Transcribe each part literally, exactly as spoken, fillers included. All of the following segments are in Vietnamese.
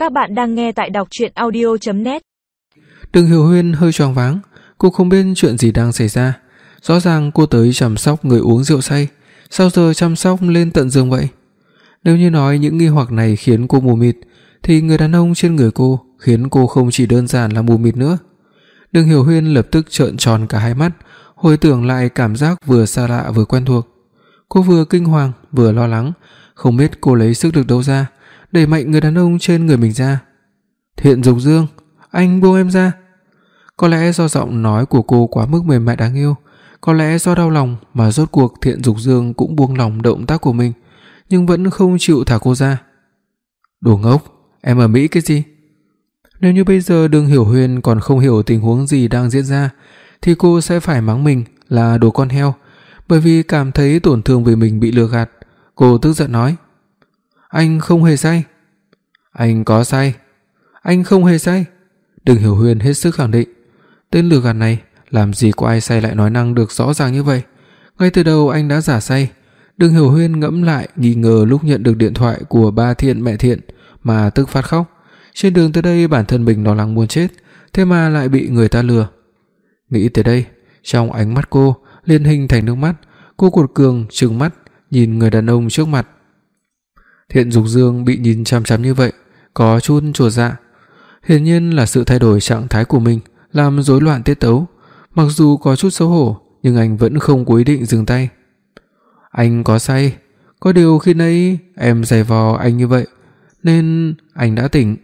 Các bạn đang nghe tại đọc truyện audio chấm net. Đường Hiểu Huyên hơi choáng váng, cô không biết chuyện gì đang xảy ra. Rõ ràng cô tới chăm sóc người uống rượu say, sao giờ chăm sóc lên tận giường vậy? Nếu như nói những nghi hoặc này khiến cô mù mịt, thì người đàn ông trên người cô khiến cô không chỉ đơn giản là mù mịt nữa. Đường Hiểu Huyên lập tức trợn tròn cả hai mắt, hồi tưởng lại cảm giác vừa xa lạ vừa quen thuộc. Cô vừa kinh hoàng vừa lo lắng, không biết cô lấy sức được đâu ra, đẩy mạnh người đàn ông trên người mình ra. "Thiện Dục Dương, anh buông em ra." Có lẽ do giọng nói của cô quá mức mềm mại đáng yêu, có lẽ do đau lòng mà rốt cuộc Thiện Dục Dương cũng buông lỏng động tác của mình, nhưng vẫn không chịu thả cô ra. "Đồ ngốc, em ở Mỹ cái gì?" Nếu như bây giờ Đường Hiểu Huyên còn không hiểu tình huống gì đang diễn ra, thì cô sẽ phải mắng mình là đồ con heo, bởi vì cảm thấy tổn thương vì mình bị lừa gạt. Cô tức giận nói: "Anh không hề say." "Anh có say." "Anh không hề say." Đường Hiểu Huyên hết sức khẳng định. Tên lừa gạt này, làm gì có ai say lại nói năng được rõ ràng như vậy. Ngay từ đầu anh đã giả say. Đường Hiểu Huyên ngẫm lại nghi ngờ lúc nhận được điện thoại của ba Thiện mẹ Thiện mà tức phát khóc. Trên đường tới đây bản thân mình lo lắng muốn chết, thế mà lại bị người ta lừa. Nghĩ tới đây, trong ánh mắt cô liền hình thành nước mắt. Cô cuột cường trừng mắt nhìn người đàn ông trước mặt. Thiện Dục Dương bị nhìn chằm chằm như vậy, có chút chột dạ. Hiển nhiên là sự thay đổi trạng thái của mình làm rối loạn tiết tấu. Mặc dù có chút xấu hổ, nhưng anh vẫn không có ý định dừng tay. "Anh có say, có điều khi nãy em giày vò anh như vậy nên anh đã tỉnh."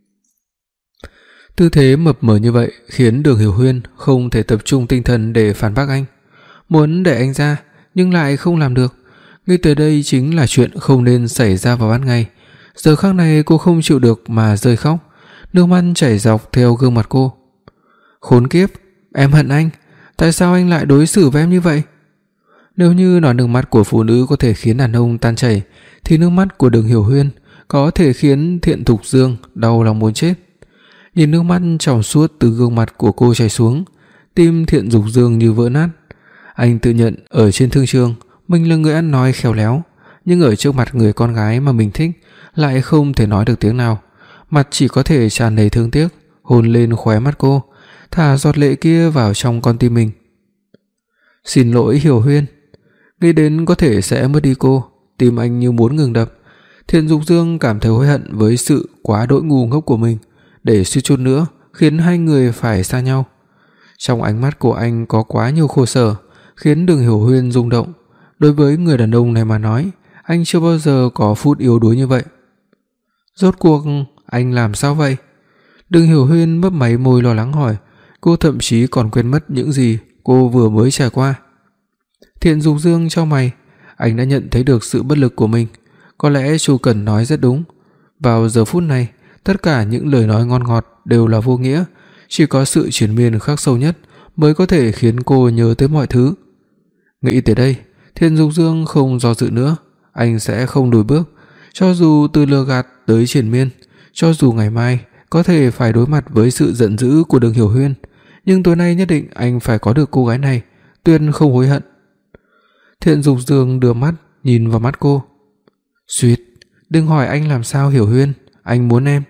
Tư thế mập mờ như vậy khiến Đường Hiểu Huyên không thể tập trung tinh thần để phản bác anh. Muốn để anh ra nhưng lại không làm được. Ngay tới đây chính là chuyện không nên xảy ra vào ban ngày. Giờ khắc này cô không chịu được mà rơi khóc, nước mắt chảy dọc theo gương mặt cô. "Khốn kiếp, em hận anh, tại sao anh lại đối xử với em như vậy?" Nếu như nói nước mắt của phụ nữ có thể khiến đàn ông tan chảy, thì nước mắt của Đường Hiểu Huyên có thể khiến Thiện Dục Dương đau lòng muốn chết. Nhìn nước mắt trong suốt từ gương mặt của cô chảy xuống, tim Thiện Dục Dương như vỡ nát. Anh tự nhận ở trên thương trường mình là người ăn nói khéo léo, nhưng ở trước mặt người con gái mà mình thích lại không thể nói được tiếng nào, mặt chỉ có thể tràn đầy thương tiếc, hôn lên khóe mắt cô, thả giọt lệ kia vào trong con tim mình. "Xin lỗi Hiểu Huyên." Nghĩ đến có thể sẽ mất đi cô, tim anh như muốn ngừng đập. Thiện Dục Dương cảm thấy hối hận với sự quá đỗi ngu ngốc của mình, để suýt chút nữa khiến hai người phải xa nhau. Trong ánh mắt của anh có quá nhiều khổ sở, khiến Đường Hiểu Huyên rung động. Đối với người đàn ông này mà nói, anh chưa bao giờ có phút yếu đuối như vậy. "Rốt cuộc anh làm sao vậy?" Đường Hiểu Huyên mấp máy môi lo lắng hỏi. Cô thậm chí còn quên mất những gì cô vừa mới trải qua. Thiện Dục Dương chau mày, anh đã nhận thấy được sự bất lực của mình. Có lẽ Chu Cẩn nói rất đúng. Vào giờ phút này, tất cả những lời nói ngon ngọt đều là vô nghĩa, chỉ có sự triền miên khắc sâu nhất mới có thể khiến cô nhớ tới mọi thứ. Nghĩ tới đây, Thiện Dục Dương không do dự nữa, anh sẽ không lùi bước, cho dù từ lừa gạt tới triền miên, cho dù ngày mai có thể phải đối mặt với sự giận dữ của Đường Hiểu Huyên, nhưng tối nay nhất định anh phải có được cô gái này, tuyệt không hối hận. Thiện Dục Dương đưa mắt nhìn vào mắt cô. "Xuyệt, đừng hỏi anh làm sao Hiểu Huyên, anh muốn em."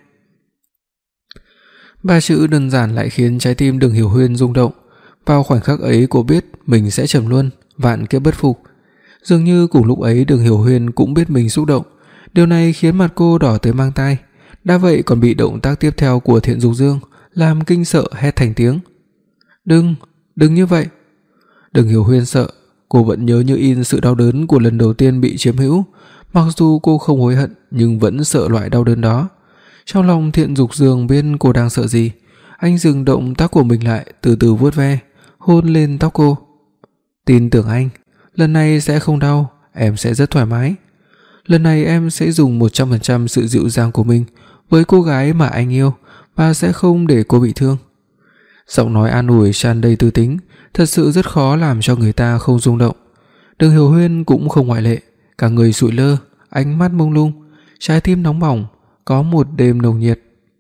Ba chữ đơn giản lại khiến trái tim Đường Hiểu Huyên rung động. Vào khoảnh khắc ấy cô biết mình sẽ trầm luân, vạn kiếp bất phục. Dường như cùng lúc ấy Đường Hiểu Huyên cũng biết mình xúc động. Điều này khiến mặt cô đỏ tới mang tai. Đã vậy còn bị động tác tiếp theo của Thiện Dục Dương làm kinh sợ hét thành tiếng. "Đừng, đừng như vậy." Đường Hiểu Huyên sợ, cô vẫn nhớ như in sự đau đớn của lần đầu tiên bị chiếm hữu. Mặc dù cô không hối hận nhưng vẫn sợ loại đau đớn đó. Trong lòng Thiện Dục Dương biết cô đang sợ gì, anh dừng động tác của mình lại, từ từ vuốt ve, hôn lên tóc cô. "Tin tưởng anh, lần này sẽ không đau, em sẽ rất thoải mái. Lần này em sẽ dùng một trăm phần trăm sự dịu dàng của mình với cô gái mà anh yêu và sẽ không để cô bị thương." Giọng nói an ủi tràn đầy tư tính, thật sự rất khó làm cho người ta không rung động. Đường Hiểu Huyên cũng không ngoại lệ, cả người sụi lơ, ánh mắt mông lung, trái tim nóng bỏng, có một đêm nồng nhiệt.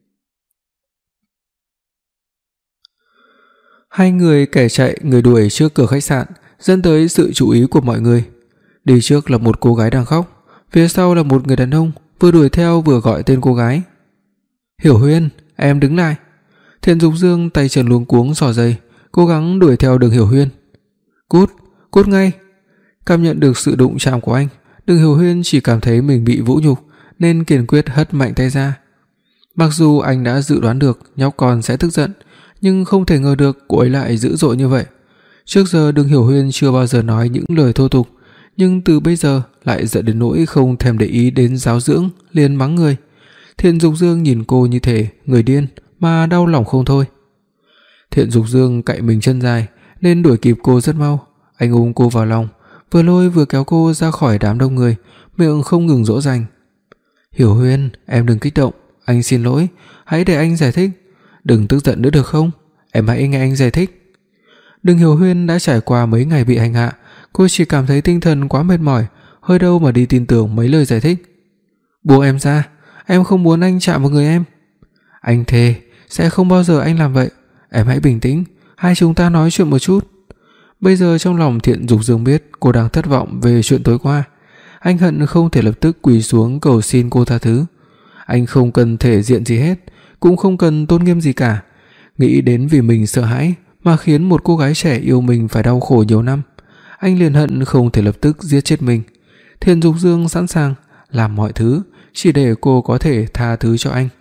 Hai người kẻ chạy người đuổi trước cửa khách sạn, dẫn tới sự chú ý của mọi người. Đi trước là một cô gái đang khóc, phía sau là một người đàn ông vừa đuổi theo vừa gọi tên cô gái. Hiểu Huyên, em đứng lại. Thiện Dục Dương tay chân luống cuống xỏ giày, cố gắng đuổi theo Đường Hiểu Huyên. Cút, cút ngay. Cảm nhận được sự đụng chạm của anh, Đường Hiểu Huyên chỉ cảm thấy mình bị vũ nhục nên kiên quyết hất mạnh tay ra. Mặc dù anh đã dự đoán được nhóc con sẽ tức giận, nhưng không thể ngờ được cô ấy lại dữ dội như vậy. Trước giờ Đường Hiểu Huyên chưa bao giờ nói những lời thô tục, nhưng từ bây giờ lại giận đến nỗi không thèm để ý đến giáo dưỡng, liền mắng người. Thiện Dục Dương nhìn cô như thể người điên mà đau lòng không thôi. Thiện Dục Dương cạy mình chân dài nên đuổi kịp cô rất mau. Anh ôm cô vào lòng, vừa lôi vừa kéo cô ra khỏi đám đông người, miệng không ngừng dỗ dành. Hiểu Huyên, em đừng kích động, anh xin lỗi, hãy để anh giải thích. Đừng tức giận nữa được không? Em hãy nghe anh giải thích. Đường Hiểu Huyên đã trải qua mấy ngày bị hành hạ, cô chỉ cảm thấy tinh thần quá mệt mỏi, hơi đâu mà đi tin tưởng mấy lời giải thích. Buông em ra, em không muốn anh chạm vào người em. Anh thề sẽ không bao giờ anh làm vậy. Em hãy bình tĩnh, hai chúng ta nói chuyện một chút. Bây giờ trong lòng Thiện Dục Dương biết cô đang thất vọng về chuyện tối qua. Anh hận không thể lập tức quỳ xuống cầu xin cô tha thứ. Anh không cần thể diện gì hết, cũng không cần tôn nghiêm gì cả. Nghĩ đến vì mình sợ hãi mà khiến một cô gái trẻ yêu mình phải đau khổ nhiều năm, anh liền hận không thể lập tức giết chết mình. Thiện Dục Dương sẵn sàng làm mọi thứ chỉ để cô có thể tha thứ cho anh.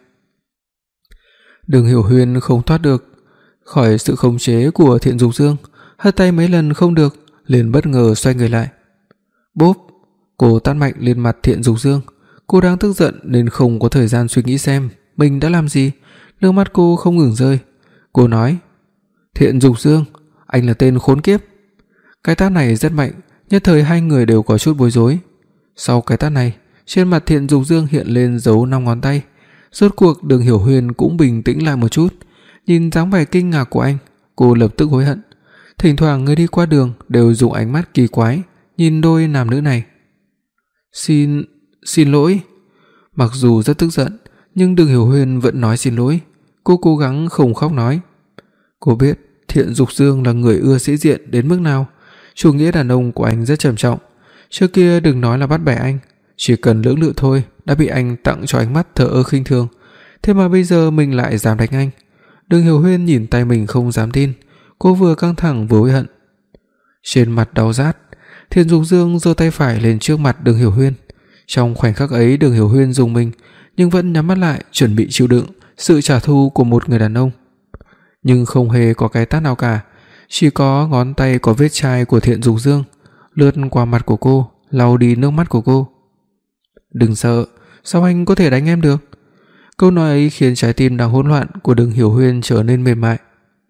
Đường Hiểu Huyên không thoát được khỏi sự khống chế của Thiện Dục Dương, hất tay mấy lần không được, liền bất ngờ xoay người lại. Bốp, cô tát mạnh lên mặt Thiện Dục Dương. Cô đang tức giận nên không có thời gian suy nghĩ xem mình đã làm gì, nước mắt cô không ngừng rơi. Cô nói: Thiện Dục Dương, anh là tên khốn kiếp. Cái tát này rất mạnh, nhất thời hai người đều có chút bối rối. Sau cái tát này, trên mặt Thiện Dục Dương hiện lên dấu năm ngón tay. Rốt cuộc Đường Hiểu Huyên cũng bình tĩnh lại một chút, nhìn dáng vẻ kinh ngạc của anh, cô lập tức hối hận. Thỉnh thoảng người đi qua đường đều dùng ánh mắt kỳ quái nhìn đôi nam nữ này. Xin, xin lỗi. Mặc dù rất tức giận, nhưng Đường Hiểu Huyên vẫn nói xin lỗi. Cô cố gắng không khóc nói. Cô biết Thiện Dục Dương là người ưa sĩ diện đến mức nào. Chủ nghĩa đàn ông của anh rất trầm trọng. Trước kia đừng nói là bắt bẻ anh, chỉ cần lưỡng lự thôi đã bị anh tặng cho ánh mắt thờ ơ khinh thường. Thế mà bây giờ mình lại dám đánh anh. Đường Hiểu Huyên nhìn tay mình không dám tin. Cô vừa căng thẳng vừa hối hận. Trên mặt đau rát, Thiện Dục Dương giơ tay phải lên trước mặt Đường Hiểu Huyên. Trong khoảnh khắc ấy Đường Hiểu Huyên rùng mình, nhưng vẫn nhắm mắt lại chuẩn bị chịu đựng sự trả thù của một người đàn ông. Nhưng không hề có cái tát nào cả, chỉ có ngón tay có vết chai của Thiện Dục Dương lướt qua mặt của cô, lau đi nước mắt của cô. Đừng sợ, sao anh có thể đánh em được? Câu nói ấy khiến trái tim đang hỗn loạn của Đường Hiểu Huyên trở nên mềm mại.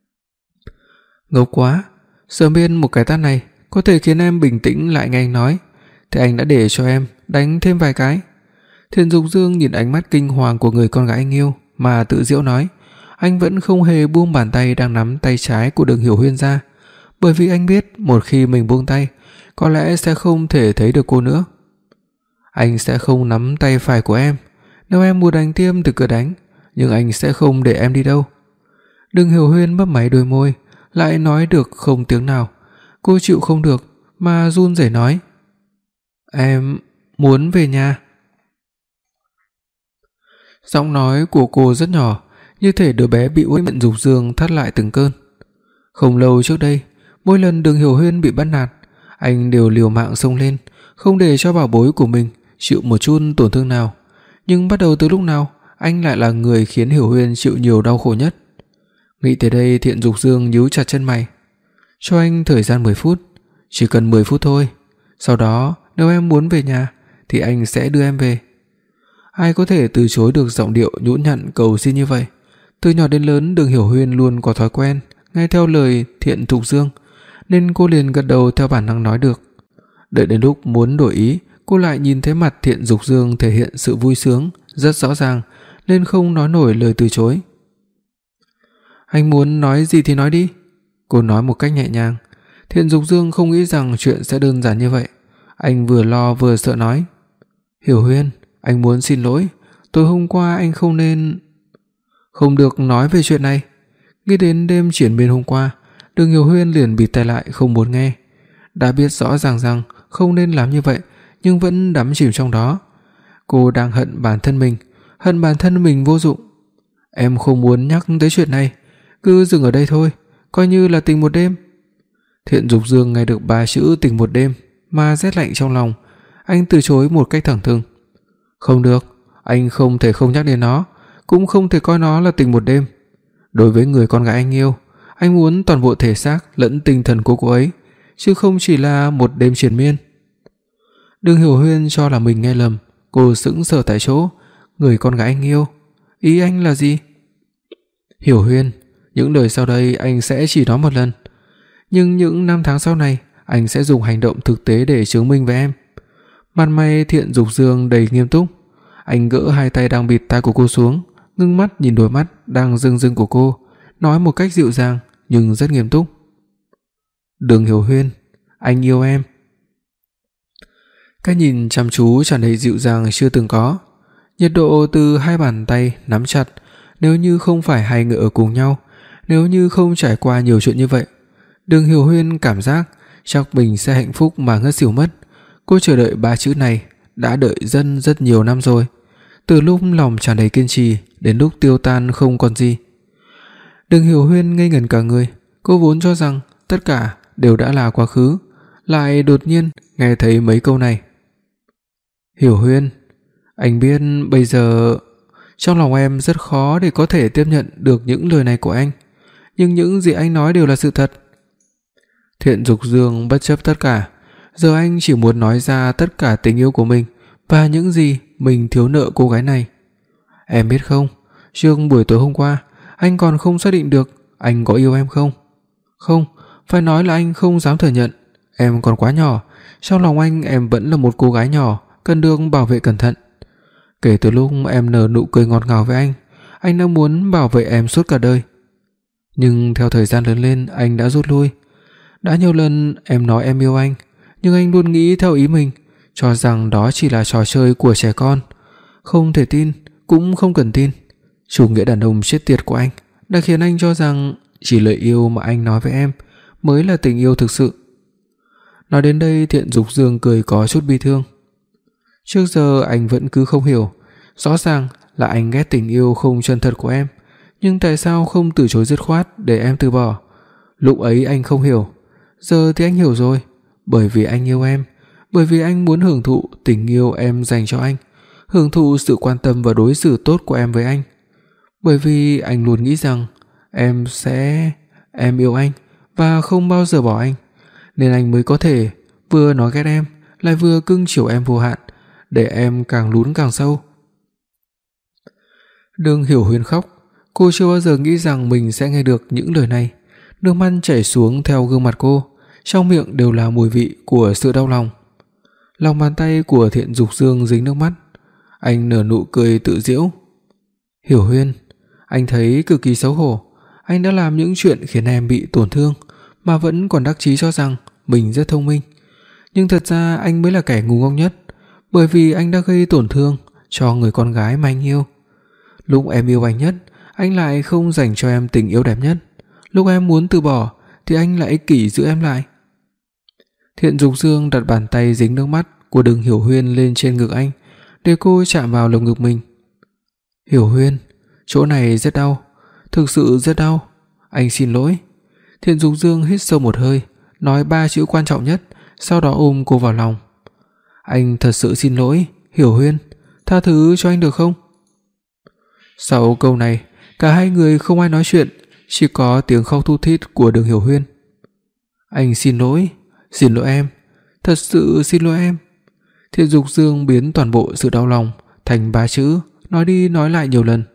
Ngốc quá, sớm biết một cái tát này có thể khiến em bình tĩnh lại nghe anh nói, thì anh đã để cho em đánh thêm vài cái. Thiện Dục Dương nhìn ánh mắt kinh hoàng của người con gái anh yêu mà tự giễu nói. Anh vẫn không hề buông bàn tay đang nắm tay trái của Đường Hiểu Huyên ra, bởi vì anh biết một khi mình buông tay, có lẽ sẽ không thể thấy được cô nữa. Anh sẽ không nắm tay phải của em. Nếu em muốn đánh tiêm thì cứ đánh, nhưng anh sẽ không để em đi đâu. Đường Hiểu Huyên mấp máy đôi môi, lại nói được không tiếng nào. Cô chịu không được mà run rẩy nói: Em muốn về nhà. Giọng nói của cô rất nhỏ, như thể đứa bé bị uất Thiện Dục Dương thắt lại từng cơn. Không lâu trước đây, mỗi lần Đường Hiểu Huyên bị bắt nạt, anh đều liều mạng xông lên, không để cho bảo bối của mình chịu một chút tổn thương nào. Nhưng bắt đầu từ lúc nào, anh lại là người khiến Hiểu Huyên chịu nhiều đau khổ nhất. Nghĩ tới đây, Thiện Dục Dương nhíu chặt chân mày. Cho anh thời gian mười phút, chỉ cần mười phút thôi. Sau đó, nếu em muốn về nhà thì anh sẽ đưa em về. Ai có thể từ chối được giọng điệu nhũn nhặn cầu xin như vậy. Từ nhỏ đến lớn, Đường Hiểu Huyên luôn có thói quen nghe theo lời Thiện Dục Dương, nên cô liền gật đầu theo bản năng nói được. Đợi đến lúc muốn đổi ý, cô lại nhìn thấy mặt Thiện Dục Dương thể hiện sự vui sướng rất rõ ràng, nên không nói nổi lời từ chối. Anh muốn nói gì thì nói đi, cô nói một cách nhẹ nhàng. Thiện Dục Dương không nghĩ rằng chuyện sẽ đơn giản như vậy. Anh vừa lo vừa sợ nói: Hiểu Huyên, anh muốn xin lỗi, tối hôm qua anh không nên... Không được nói về chuyện này. Nghĩ đến đêm triển miên hôm qua, Đường Hiểu Huyên liền bịt tai lại không muốn nghe. Đã biết rõ ràng rằng không nên làm như vậy, nhưng vẫn đắm chìm trong đó. Cô đang hận bản thân mình, hận bản thân mình vô dụng. Em không muốn nhắc tới chuyện này, cứ dừng ở đây thôi, coi như là tình một đêm." Thiện Dục Dương nghe được ba chữ tình một đêm mà rét lạnh trong lòng, anh từ chối một cách thẳng thừng. "Không được, anh không thể không nhắc đến nó, cũng không thể coi nó là tình một đêm. Đối với người con gái anh yêu, anh muốn toàn bộ thể xác lẫn tinh thần của cô ấy, chứ không chỉ là một đêm triền miên." Đường Hiểu Huyên cho là mình nghe lầm, cô sững sờ tại chỗ. Người con gái anh yêu, ý anh là gì? "Hiểu Huyên, những lời sau đây anh sẽ chỉ nói một lần, nhưng những năm tháng sau này anh sẽ dùng hành động thực tế để chứng minh với em." Mặt mày Thiện Dục Dương đầy nghiêm túc. Anh gỡ hai tay đang bịt tai của cô xuống, ngưng mắt nhìn đôi mắt đang rưng rưng của cô, nói một cách dịu dàng nhưng rất nghiêm túc. "Đường Hiểu Huyên, anh yêu em." Cái nhìn chăm chú tràn đầy dịu dàng chưa từng có. Nhiệt độ từ hai bàn tay nắm chặt, nếu như không phải hai người ở cùng nhau, nếu như không trải qua nhiều chuyện như vậy, Đường Hiểu Huyên cảm giác chắc mình sẽ hạnh phúc mà ngất xỉu mất. Cô chờ đợi ba chữ này đã đợi rất rất nhiều năm rồi, từ lúc lòng tràn đầy kiên trì đến lúc tiêu tan không còn gì. Đường Hiểu Huyên ngây ngẩn cả người, cô vốn cho rằng tất cả đều đã là quá khứ, lại đột nhiên nghe thấy mấy câu này. "Hiểu Huyên, anh biết bây giờ trong lòng em rất khó để có thể tiếp nhận được những lời này của anh, nhưng những gì anh nói đều là sự thật." Thiện Dục Dương bất chấp tất cả, giờ anh chỉ muốn nói ra tất cả tình yêu của mình và những gì mình thiếu nợ cô gái này. "Em biết không, trước buổi tối hôm qua, anh còn không xác định được anh có yêu em không. Không, phải nói là anh không dám thừa nhận. Em còn quá nhỏ, trong lòng anh em vẫn là một cô gái nhỏ cần được bảo vệ cẩn thận. Kể từ lúc em nở nụ cười ngọt ngào với anh, anh đã muốn bảo vệ em suốt cả đời. Nhưng theo thời gian lớn lên, anh đã rút lui. Đã nhiều lần em nói em yêu anh, nhưng anh luôn nghĩ theo ý mình, cho rằng đó chỉ là trò chơi của trẻ con. Không thể tin, cũng không cần tin. Chủ nghĩa đàn ông chết tiệt của anh đã khiến anh cho rằng chỉ lời yêu mà anh nói với em mới là tình yêu thực sự." Nói đến đây, Thiện Dục Dương cười có chút bi thương. Trước giờ anh vẫn cứ không hiểu, rõ ràng là anh ghét tình yêu không chân thật của em, nhưng tại sao không từ chối dứt khoát để em từ bỏ? Lúc ấy anh không hiểu, giờ thì anh hiểu rồi. Bởi vì anh yêu em, bởi vì anh muốn hưởng thụ tình yêu em dành cho anh, hưởng thụ sự quan tâm và đối xử tốt của em với anh. Bởi vì anh luôn nghĩ rằng em sẽ em yêu anh và không bao giờ bỏ anh, nên anh mới có thể vừa nói ghét em lại vừa cưng chiều em vô hạn, để em càng lún càng sâu. Đường Hiểu Huyên khóc, cô chưa bao giờ nghĩ rằng mình sẽ nghe được những lời này. Nước mắt chảy xuống theo gương mặt cô, trong miệng đều là mùi vị của sự đau lòng. Lòng bàn tay của Thiện Dục Dương dính nước mắt, anh nở nụ cười tự giễu. "Hiểu Huyên, anh thấy cực kỳ xấu hổ, anh đã làm những chuyện khiến em bị tổn thương mà vẫn còn đắc chí cho rằng mình rất thông minh. Nhưng thật ra anh mới là kẻ ngu ngốc nhất, bởi vì anh đã gây tổn thương cho người con gái mà anh yêu. Lúc em yêu anh nhất, anh lại không dành cho em tình yêu đẹp nhất. Lúc em muốn từ bỏ thì anh lại ích kỷ giữ em lại." Thiện Dục Dương đặt bàn tay dính nước mắt của Đường Hiểu Huyên lên trên ngực anh, để cô chạm vào lồng ngực mình. "Hiểu Huyên, chỗ này rất đau, thực sự rất đau. Anh xin lỗi." Thiện Dục Dương hít sâu một hơi, nói ba chữ quan trọng nhất, sau đó ôm cô vào lòng. "Anh thật sự xin lỗi, Hiểu Huyên, tha thứ cho anh được không?" Sau câu này, cả hai người không ai nói chuyện, chỉ có tiếng khóc thút thít của Đường Hiểu Huyên. "Anh xin lỗi, xin lỗi em, thật sự xin lỗi em." Thiện Dục Dương biến toàn bộ sự đau lòng thành ba chữ, nói đi nói lại nhiều lần.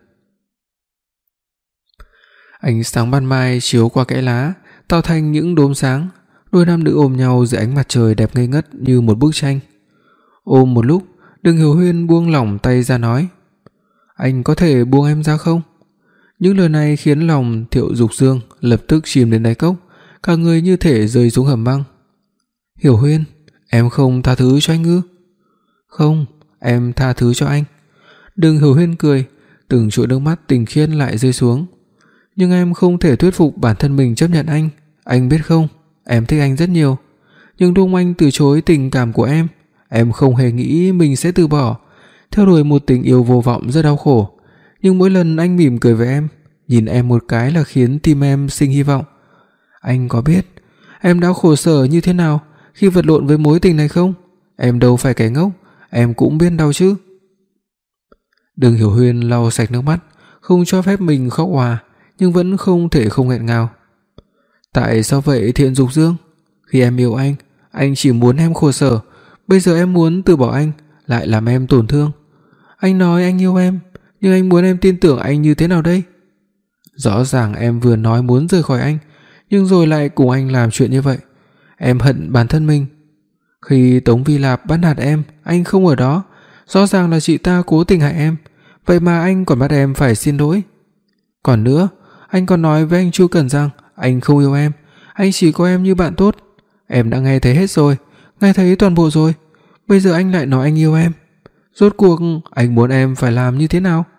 Ánh sáng ban mai chiếu qua kẽ lá, tạo thành những đốm sáng. Đôi nam nữ ôm nhau dưới ánh mặt trời đẹp ngây ngất như một bức tranh. Ôm một lúc, Đường Hiểu Huyên buông lỏng tay ra nói: "Anh có thể buông em ra không?" Những lời này khiến lòng Thiệu Dục Dương lập tức chìm đến đáy cốc, cả người như thể rơi xuống hầm băng. "Hiểu Huyên, em không tha thứ cho anh ư?" "Không, em tha thứ cho anh." Đường Hiểu Huyên cười, từng chuỗi nước mắt tình khiết lại rơi xuống. "Nhưng em không thể thuyết phục bản thân mình chấp nhận anh. Anh biết không, em thích anh rất nhiều. Nhưng lúc anh từ chối tình cảm của em, em không hề nghĩ mình sẽ từ bỏ, theo đuổi một tình yêu vô vọng rất đau khổ. nhưng mỗi lần anh mỉm cười với em, nhìn em một cái là khiến tim em sinh hy vọng. Anh có biết em đã khổ sở như thế nào khi vật lộn với mối tình này không? Em đâu phải kẻ ngốc, em cũng biết đau chứ." Đường Hiểu Huyên lau sạch nước mắt, không cho phép mình khóc òa, nhưng vẫn không thể không nghẹn ngào. "Tại sao vậy Thiện Dục Dương? Khi em yêu anh, anh chỉ muốn em khổ sở, bây giờ em muốn từ bỏ anh, lại làm em tổn thương. Anh nói anh yêu em, nhưng anh muốn em tin tưởng anh như thế nào đây? Rõ ràng em vừa nói muốn rời khỏi anh, nhưng rồi lại cùng anh làm chuyện như vậy. Em hận bản thân mình. Khi Tống Vi Lạp bắt nạt em, anh không ở đó, rõ ràng là chị ta cố tình hại em, vậy mà anh còn bắt em phải xin lỗi. Còn nữa, anh còn nói với anh Chu Cẩn rằng anh không yêu em, anh chỉ có em như bạn tốt. Em đã nghe thấy hết rồi, nghe thấy toàn bộ rồi. Bây giờ anh lại nói anh yêu em. Rốt cuộc anh muốn em phải làm như thế nào?"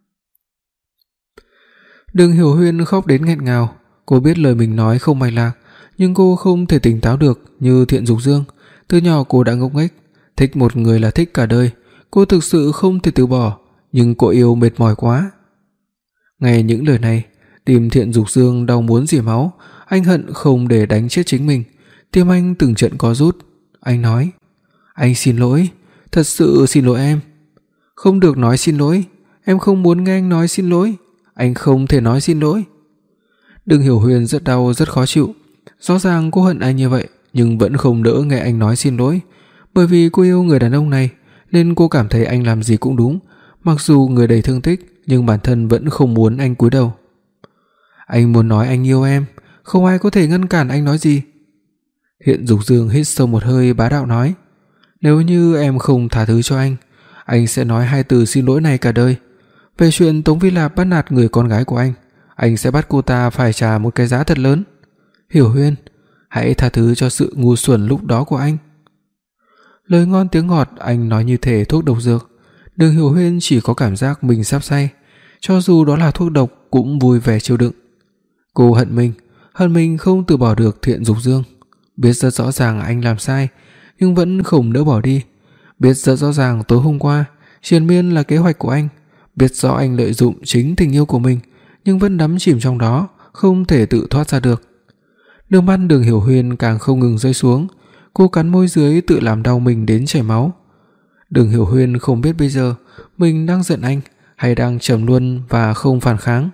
Đường Hiểu Huyên khóc đến nghẹn ngào. Cô biết lời mình nói không mạch lạc, nhưng cô không thể tỉnh táo được như Thiện Dục Dương. Từ nhỏ cô đã ngốc nghếch, thích một người là thích cả đời. Cô thực sự không thể từ bỏ, nhưng cô yêu mệt mỏi quá. Nghe những lời này, tim Thiện Dục Dương đau muốn rỉ máu. Anh hận không để đánh chết chính mình. Tim anh từng trận co rút. Anh nói: "Anh xin lỗi, thật sự xin lỗi em." "Không được nói xin lỗi, em không muốn nghe anh nói xin lỗi. Anh không thể nói xin lỗi." Đường Hiểu Huyên rất đau, rất khó chịu. Rõ ràng cô hận anh như vậy, nhưng vẫn không đỡ nghe anh nói xin lỗi. Bởi vì cô yêu người đàn ông này, nên cô cảm thấy anh làm gì cũng đúng. Mặc dù người đầy thương tích, nhưng bản thân vẫn không muốn anh cúi đầu. "Anh muốn nói anh yêu em, không ai có thể ngăn cản anh nói gì." Thiện Dục Dương hít sâu một hơi, bá đạo nói: "Nếu như em không tha thứ cho anh, anh sẽ nói hai từ xin lỗi này cả đời. Về chuyện Tống Vi Lạp bắt nạt người con gái của anh, anh sẽ bắt cô ta phải trả một cái giá thật lớn. Hiểu Huyên, hãy tha thứ cho sự ngu xuẩn lúc đó của anh." Lời ngon tiếng ngọt, anh nói như thể thuốc độc dược. Đường Hiểu Huyên chỉ có cảm giác mình sắp say, cho dù đó là thuốc độc cũng vui vẻ chịu đựng. Cô hận mình, hận mình không từ bỏ được Thiện Dục Dương. Biết rất rõ ràng anh làm sai, nhưng vẫn không nỡ bỏ đi. Biết rất rõ ràng tối hôm qua triền miên là kế hoạch của anh. Biết rõ anh lợi dụng chính tình yêu của mình, nhưng vẫn đắm chìm trong đó, không thể tự thoát ra được. Nước mắt Đường Hiểu Huyên càng không ngừng rơi xuống. Cô cắn môi dưới tự làm đau mình đến chảy máu. Đường Hiểu Huyên không biết bây giờ mình đang giận anh hay đang trầm luân và không phản kháng.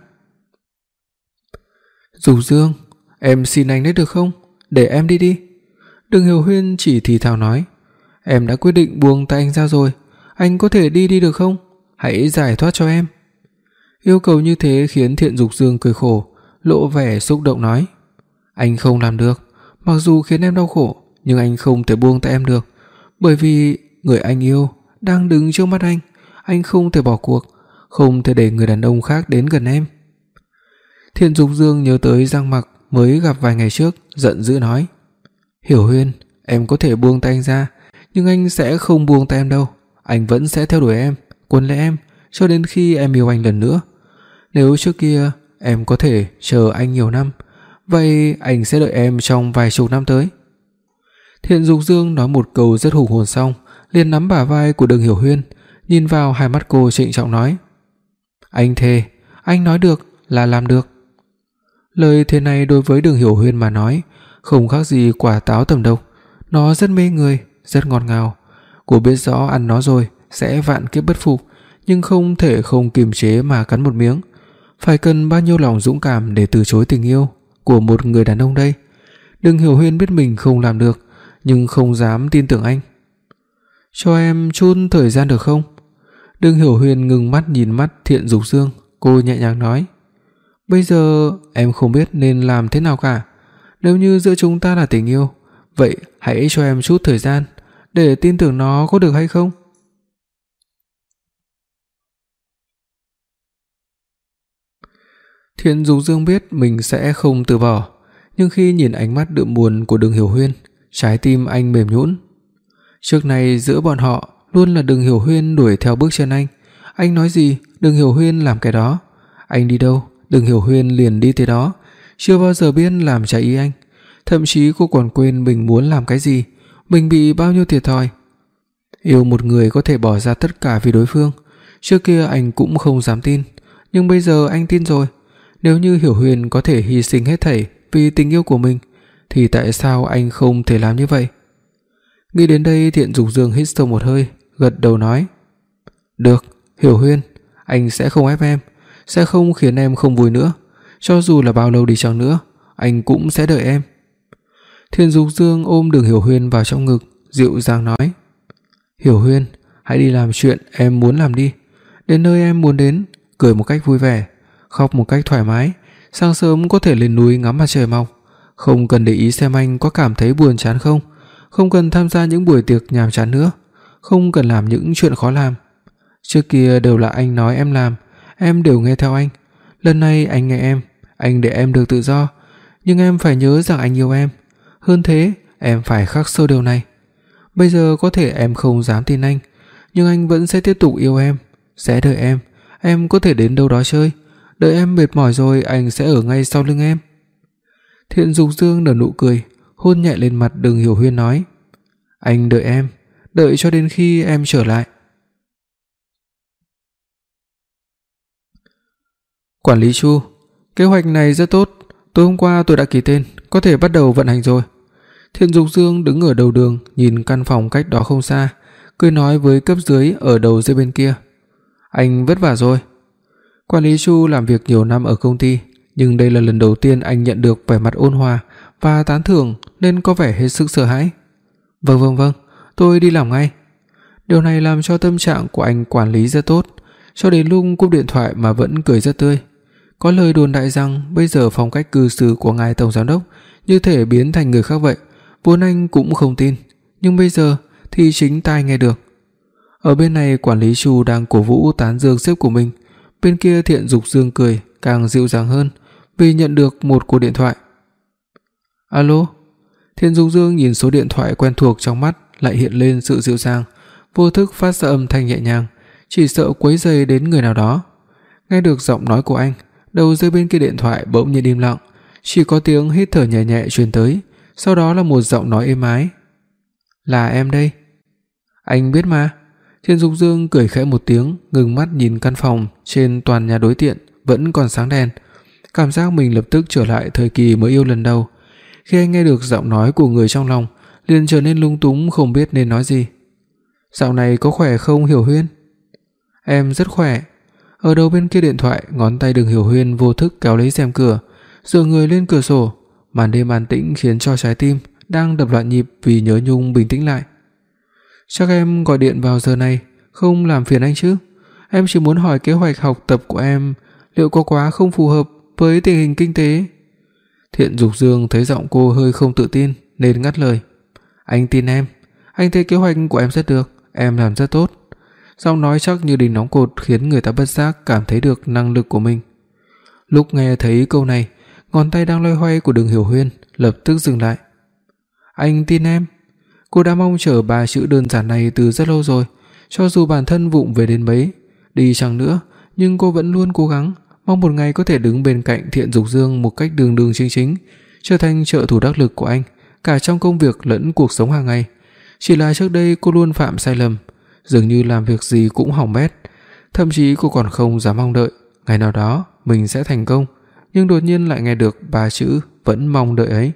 "Dục Dương, em xin anh đấy được không? Để em đi đi." Đường Hiểu Huyên chỉ thì thào nói: "Em đã quyết định buông tay anh ra rồi, anh có thể đi đi được không? Hãy giải thoát cho em." Yêu cầu như thế khiến Thiện Dục Dương cười khổ, lộ vẻ xúc động nói: "Anh không làm được, mặc dù khiến em đau khổ, nhưng anh không thể buông tay em được, bởi vì người anh yêu đang đứng trước mắt anh, anh không thể bỏ cuộc, không thể để người đàn ông khác đến gần em." Thiện Dục Dương nhớ tới Giang Mặc mới gặp vài ngày trước, giận dữ nói: "Hiểu Huyên, em có thể buông tay anh ra, nhưng anh sẽ không buông tay em đâu. Anh vẫn sẽ theo đuổi em, quấn lấy em cho đến khi em yêu anh lần nữa. Nếu trước kia em có thể chờ anh nhiều năm, vậy anh sẽ đợi em trong vài chục năm tới." Thiện Dục Dương nói một câu rất hùng hồn xong, liền nắm bả vai của Đường Hiểu Huyên, nhìn vào hai mắt cô trịnh trọng nói: "Anh thề, anh nói được là làm được." Lời thế này đối với Đường Hiểu Huyên mà nói không khác gì quả táo tẩm độc. Nó rất mê người, rất ngọt ngào. Cô biết rõ ăn nó rồi sẽ vạn kiếp bất phục, nhưng không thể không kiềm chế mà cắn một miếng. Phải cần bao nhiêu lòng dũng cảm để từ chối tình yêu của một người đàn ông đây? Đường Hiểu Huyên biết mình không làm được, nhưng không dám tin tưởng anh. "Cho em chút thời gian được không?" Đường Hiểu Huyên ngừng mắt nhìn mắt Thiện Dục Dương, cô nhẹ nhàng nói: "Bây giờ em không biết nên làm thế nào cả. Nếu như giữa chúng ta là tình yêu, vậy hãy cho em chút thời gian để tin tưởng nó, có được hay không?" Thiện Dục Dương biết mình sẽ không từ bỏ, nhưng khi nhìn ánh mắt đượm buồn của Đường Hiểu Huyên, trái tim anh mềm nhũn. Trước này giữa bọn họ luôn là Đường Hiểu Huyên đuổi theo bước chân anh. Anh nói gì, Đường Hiểu Huyên làm cái đó. Anh đi đâu, Đường Hiểu Huyên liền đi tới đó, chưa bao giờ biết làm trái ý anh. Thậm chí cô còn quên mình muốn làm cái gì, mình bị bao nhiêu thiệt thòi. Yêu một người có thể bỏ ra tất cả vì đối phương, trước kia anh cũng không dám tin, nhưng bây giờ anh tin rồi. Nếu như Hiểu Huyền có thể hy sinh hết thảy vì tình yêu của mình, thì tại sao anh không thể làm như vậy? Nghĩ đến đây, Thiện Dục Dương hít sâu một hơi, gật đầu nói: "Được, Hiểu Huyền, anh sẽ không ép em, sẽ không khiến em không vui nữa. Cho dù là bao lâu đi chăng nữa, anh cũng sẽ đợi em." Thiện Dục Dương ôm Đường Hiểu Huyền vào trong ngực, dịu dàng nói: "Hiểu Huyền, hãy đi làm chuyện em muốn làm đi. Đến nơi em muốn đến, cười một cách vui vẻ, khóc một cách thoải mái, sáng sớm có thể lên núi ngắm mặt trời mọc, không cần để ý xem anh có cảm thấy buồn chán không, không cần tham gia những buổi tiệc nhàm chán nữa, không cần làm những chuyện khó làm. Trước kia đều là anh nói em làm, em đều nghe theo anh. Lần này anh nghe em, anh để em được tự do, nhưng em phải nhớ rằng anh yêu em. Hơn thế, em phải khắc sâu điều này. Bây giờ có thể em không dám tin anh, nhưng anh vẫn sẽ tiếp tục yêu em, sẽ đợi em. Em có thể đến đâu đó chơi, đợi em mệt mỏi rồi anh sẽ ở ngay sau lưng em." Thiện Dục Dương nở nụ cười, hôn nhẹ lên mặt Đường Hiểu Huyên nói: "Anh đợi em, đợi cho đến khi em trở lại." Quản lý Chu: "Kế hoạch này rất tốt, tối hôm qua tôi đã ký tên, có thể bắt đầu vận hành rồi." Thiện Dục Dương đứng ở đầu đường, nhìn căn phòng cách đó không xa, cười nói với cấp dưới ở đầu dây bên kia: "Anh vất vả rồi." Quản lý Chu làm việc nhiều năm ở công ty, nhưng đây là lần đầu tiên anh nhận được vẻ mặt ôn hòa và tán thưởng nên có vẻ hết sức sợ hãi. "Vâng vâng vâng, tôi đi làm ngay." Điều này làm cho tâm trạng của anh quản lý rất tốt, cho đến lúc cúp điện thoại mà vẫn cười rất tươi. Có lời đồn đại rằng bây giờ phong cách cư xử của ngài tổng giám đốc như thể biến thành người khác vậy, vốn anh cũng không tin, nhưng bây giờ thì chính tai nghe được. Ở bên này, quản lý Chu đang cổ vũ tán dương sếp của mình, bên kia Thiện Dục Dương cười càng dịu dàng hơn vì nhận được một cuộc điện thoại. "Alo?" Thiện Dục Dương nhìn số điện thoại quen thuộc, trong mắt lại hiện lên sự dịu dàng, vô thức phát ra âm thanh nhẹ nhàng, chỉ sợ quấy rầy đến người nào đó. Nghe được giọng nói của anh, đầu dây bên kia điện thoại bỗng nhiên im lặng, chỉ có tiếng hít thở nhẹ nhẹ truyền tới, sau đó là một giọng nói êm ái: "Là em đây." "Anh biết mà." Thiện Dục Dương cười khẽ một tiếng, ngừng mắt nhìn căn phòng trên tòa nhà đối diện vẫn còn sáng đèn, cảm giác mình lập tức trở lại thời kỳ mới yêu lần đầu. Khi anh nghe được giọng nói của người trong lòng, liền trở nên lung túng không biết nên nói gì. "Dạo này có khỏe không Hiểu Huyên?" "Em rất khỏe." Ở đầu bên kia điện thoại, ngón tay Đường Hiểu Huyên vô thức kéo lấy rèm cửa, dựa người lên cửa sổ. Màn đêm an tĩnh khiến cho trái tim đang đập loạn nhịp vì nhớ nhung bình tĩnh lại. "Chắc em gọi điện vào giờ này không làm phiền anh chứ? Em chỉ muốn hỏi kế hoạch học tập của em liệu có quá không phù hợp với tình hình kinh tế?" Thiện Dục Dương thấy giọng cô hơi không tự tin nên ngắt lời: "Anh tin em, anh thấy kế hoạch của em rất được, em làm rất tốt." Giọng nói chắc như đinh đóng cột khiến người ta bất giác cảm thấy được năng lực của mình. Lúc nghe thấy câu này, ngón tay đang loay hoay của Đường Hiểu Huyên lập tức dừng lại. "Anh tin em." Cô đã mong chờ ba chữ đơn giản này từ rất lâu rồi, cho dù bản thân vụng về đến mấy đi chăng nữa, nhưng cô vẫn luôn cố gắng, mong một ngày có thể đứng bên cạnh Thiện Dục Dương một cách đường đường chính chính, trở thành trợ thủ đắc lực của anh, cả trong công việc lẫn cuộc sống hàng ngày. Chỉ là trước đây cô luôn phạm sai lầm, dường như làm việc gì cũng hỏng bét, thậm chí cô còn không dám mong đợi ngày nào đó mình sẽ thành công, nhưng đột nhiên lại nghe được ba chữ vẫn mong đợi ấy.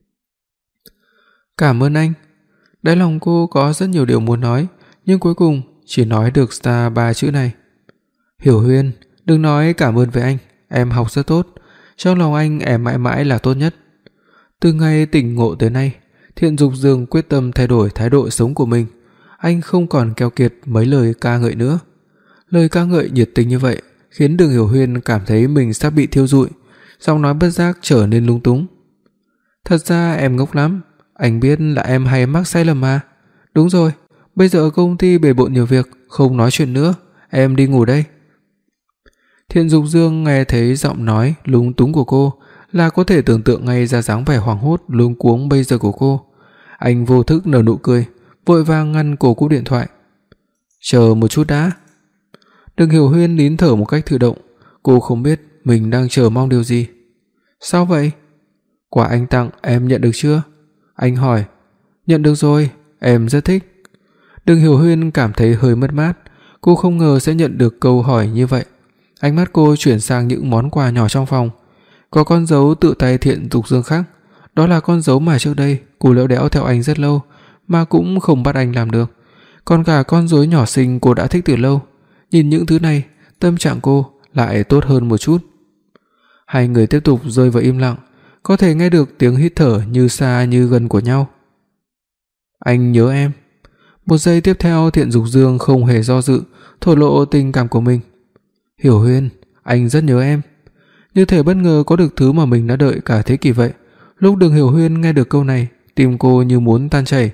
"Cảm ơn anh." Đáy lòng cô có rất nhiều điều muốn nói, nhưng cuối cùng chỉ nói được ra ba chữ này. "Hiểu Huyên, đừng nói cảm ơn với anh, em học rất tốt, trong lòng anh em mãi mãi là tốt nhất." Từ ngày tỉnh ngộ tới nay, Thiện Dục Dương quyết tâm thay đổi thái độ sống của mình. Anh không còn keo kiệt mấy lời ca ngợi nữa. Lời ca ngợi nhiệt tình như vậy khiến Đường Hiểu Huyên cảm thấy mình sắp bị thiêu rụi, giọng nói bất giác trở nên lung túng. "Thật ra em ngốc lắm, anh biết là em hay mắc sai lầm mà. Đúng rồi, bây giờ ở công ty bề bộn nhiều việc, không nói chuyện nữa, em đi ngủ đây." Thiện Dục Dương nghe thấy giọng nói lung túng của cô là có thể tưởng tượng ngay ra dáng vẻ hoảng hốt luống cuống bây giờ của cô. Anh vô thức nở nụ cười, vội vàng ngăn cổ cú điện thoại. "Chờ một chút đã." Đường Hiểu Huyên nín thở một cách tự động, cô không biết mình đang chờ mong điều gì. "Sao vậy?" "Quà anh tặng em nhận được chưa?" Anh hỏi. "Nhận được rồi, em rất thích." Đường Hiểu Huyên cảm thấy hơi mất mát, cô không ngờ sẽ nhận được câu hỏi như vậy. Ánh mắt cô chuyển sang những món quà nhỏ trong phòng. Có con dấu tự tay Thiện Dục Dương khắc, đó là con dấu mà trước đây cô lẽo đẽo theo anh rất lâu mà cũng không bắt anh làm được. Còn cả con rối nhỏ xinh cô đã thích từ lâu. Nhìn những thứ này, tâm trạng cô lại tốt hơn một chút. Hai người tiếp tục rơi vào im lặng, có thể nghe được tiếng hít thở như xa như gần của nhau. Anh nhớ em. Một giây tiếp theo, Thiện Dục Dương không hề do dự, thổ lộ tình cảm của mình. Hiểu Huyên, anh rất nhớ em. Như thể bất ngờ có được thứ mà mình đã đợi cả thế kỷ vậy. Lúc Đường Hiểu Huyên nghe được câu này, tim cô như muốn tan chảy.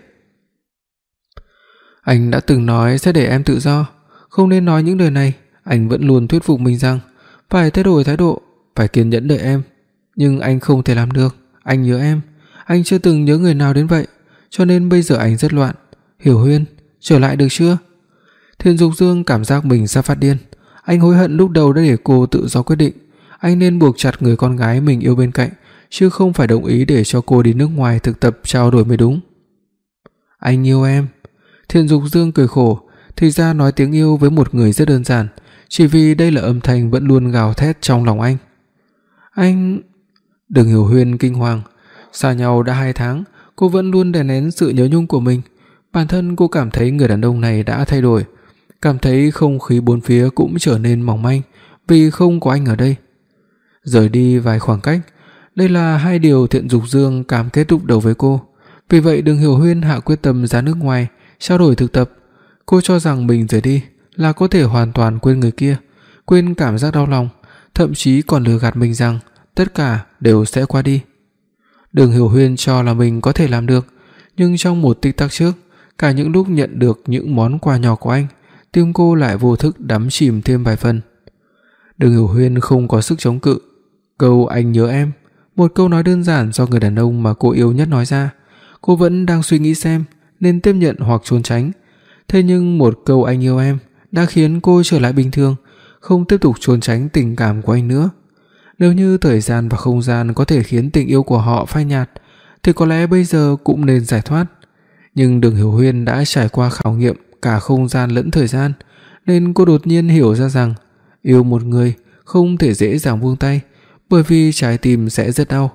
Anh đã từng nói sẽ để em tự do, không nên nói những lời này. Anh vẫn luôn thuyết phục mình rằng phải thay đổi thái độ, phải kiên nhẫn đợi em. Nhưng anh không thể làm được. Anh nhớ em, anh chưa từng nhớ người nào đến vậy, cho nên bây giờ anh rất loạn. Hiểu Huyên, trở lại được chưa? Thiện Dục Dương cảm giác mình sắp phát điên. Anh hối hận lúc đầu đã để cô tự do quyết định. Anh nên buộc chặt người con gái mình yêu bên cạnh, chứ không phải đồng ý để cho cô đi nước ngoài thực tập trao đổi mới đúng. Anh yêu em. Thiện Dục Dương cười khổ. Thì ra nói tiếng yêu với một người rất đơn giản, chỉ vì đây là âm thanh vẫn luôn gào thét trong lòng anh. Anh... Đường Hiểu Huyên kinh hoàng. Xa nhau đã hai tháng, cô vẫn luôn đè nén sự nhớ nhung của mình. Bản thân cô cảm thấy người đàn ông này đã thay đổi, cảm thấy không khí bốn phía cũng trở nên mỏng manh vì không có anh ở đây. Rời đi vài khoảng cách, đây là hai điều Thiện Dục Dương cam kết lúc đầu với cô. Vì vậy Đường Hiểu Huyên hạ quyết tâm ra nước ngoài trao đổi thực tập. Cô cho rằng mình rời đi là có thể hoàn toàn quên người kia, quên cảm giác đau lòng, thậm chí còn lừa gạt mình rằng tất cả đều sẽ qua đi. Đường Hiểu Huyên cho là mình có thể làm được, nhưng trong một tích tắc trước, cả những lúc nhận được những món quà nhỏ của anh, tim cô lại vô thức đắm chìm thêm vài phần. Đường Hiểu Huyên không có sức chống cự. Câu anh nhớ em, một câu nói đơn giản do người đàn ông mà cô yêu nhất nói ra. Cô vẫn đang suy nghĩ xem nên tiếp nhận hoặc trốn tránh. Thế nhưng một câu anh yêu em đã khiến cô trở lại bình thường, không tiếp tục trốn tránh tình cảm của anh nữa. Nếu như thời gian và không gian có thể khiến tình yêu của họ phai nhạt, thì có lẽ bây giờ cũng nên giải thoát. Nhưng Đường Hiểu Huyên đã trải qua khảo nghiệm cả không gian lẫn thời gian, nên cô đột nhiên hiểu ra rằng yêu một người không thể dễ dàng buông tay, bởi vì trái tim sẽ rất đau.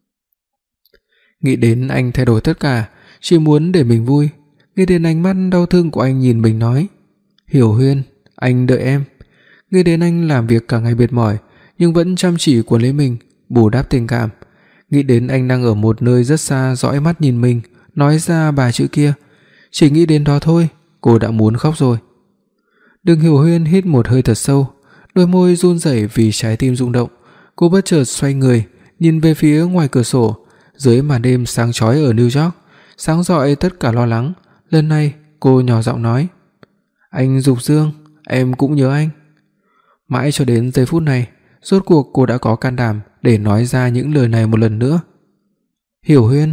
Nghĩ đến anh thay đổi tất cả, chỉ muốn để mình vui. Nghĩ đến ánh mắt đau thương của anh nhìn mình nói, Hiểu Huyên, anh đợi em. Nghĩ đến anh làm việc cả ngày mệt mỏi nhưng vẫn chăm chỉ cuốn lấy mình, bù đắp tình cảm. Nghĩ đến anh đang ở một nơi rất xa dõi mắt nhìn mình, nói ra ba chữ kia. Chỉ nghĩ đến đó thôi, cô đã muốn khóc rồi. Đường Hiểu Huyên hít một hơi thật sâu, đôi môi run rẩy vì trái tim rung động. Cô bất chợt xoay người, nhìn về phía ngoài cửa sổ. Dưới màn đêm sáng chói ở New York, sáng rọi tất cả lo lắng. Lần này cô nhỏ giọng nói, anh Dục Dương, em cũng nhớ anh. Mãi cho đến giây phút này, rốt cuộc cô đã có can đảm để nói ra những lời này một lần nữa. Hiểu Huyên,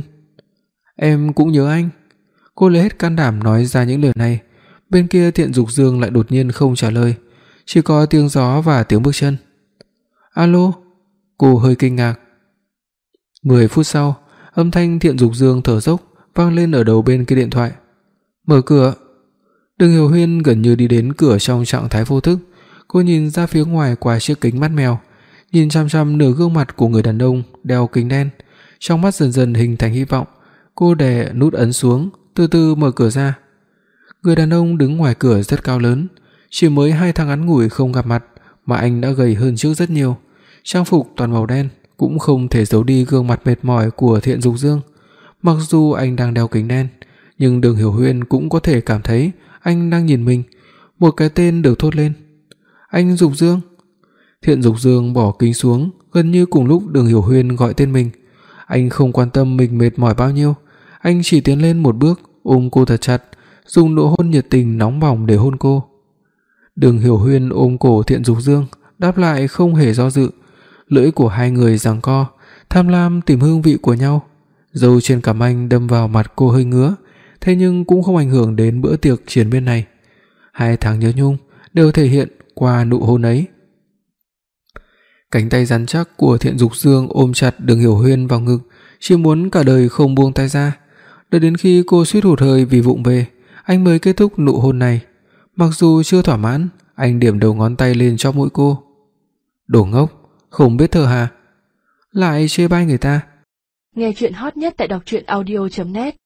em cũng nhớ anh. Cô lấy hết can đảm nói ra những lời này. Bên kia Thiện Dục Dương lại đột nhiên không trả lời, chỉ có tiếng gió và tiếng bước chân. Alo? Cô hơi kinh ngạc. Mười phút sau, âm thanh Thiện Dục Dương thở dốc vang lên ở đầu bên kia điện thoại. Mở cửa. Đường Hiểu Huyên gần như đi đến cửa trong trạng thái vô thức. Cô nhìn ra phía ngoài qua chiếc kính mắt mèo, nhìn chăm chăm nửa gương mặt của người đàn ông đeo kính đen. Trong mắt dần dần hình thành hy vọng. Cô đè nút ấn xuống, từ từ mở cửa ra. Người đàn ông đứng ngoài cửa rất cao lớn. Chỉ mới hai tháng ngắn ngủi không gặp mặt mà anh đã gầy hơn trước rất nhiều. Trang phục toàn màu đen cũng không thể giấu đi gương mặt mệt mỏi của Thiện Dục Dương. Mặc dù anh đang đeo kính đen, nhưng Đường Hiểu Huyên cũng có thể cảm thấy anh đang nhìn mình. Một cái tên được thốt lên. Anh Dục Dương. Thiện Dục Dương bỏ kính xuống, gần như cùng lúc Đường Hiểu Huyên gọi tên mình. Anh không quan tâm mình mệt mỏi bao nhiêu, anh chỉ tiến lên một bước, ôm cô thật chặt, dùng nụ hôn nhiệt tình nóng bỏng để hôn cô. Đường Hiểu Huyên ôm cổ Thiện Dục Dương, đáp lại không hề do dự. Lưỡi của hai người giằng co, tham lam tìm hương vị của nhau. Dâu trên cằm anh đâm vào mặt cô hơi ngứa, thế nhưng cũng không ảnh hưởng đến bữa tiệc triền miên này. Hai tháng nhớ nhung đều thể hiện qua nụ hôn ấy. Cánh tay rắn chắc của Thiện Dục Dương ôm chặt Đường Hiểu Huyên vào ngực, chỉ muốn cả đời không buông tay ra. Đợi đến khi cô suýt hụt hơi vì vụng về, anh mới kết thúc nụ hôn này. Mặc dù chưa thỏa mãn, anh điểm đầu ngón tay lên chóp mũi cô. Đồ ngốc, không biết thở hả? Lại chê bai người ta. Nghe truyện hot nhất tại đọc truyện audio chấm net.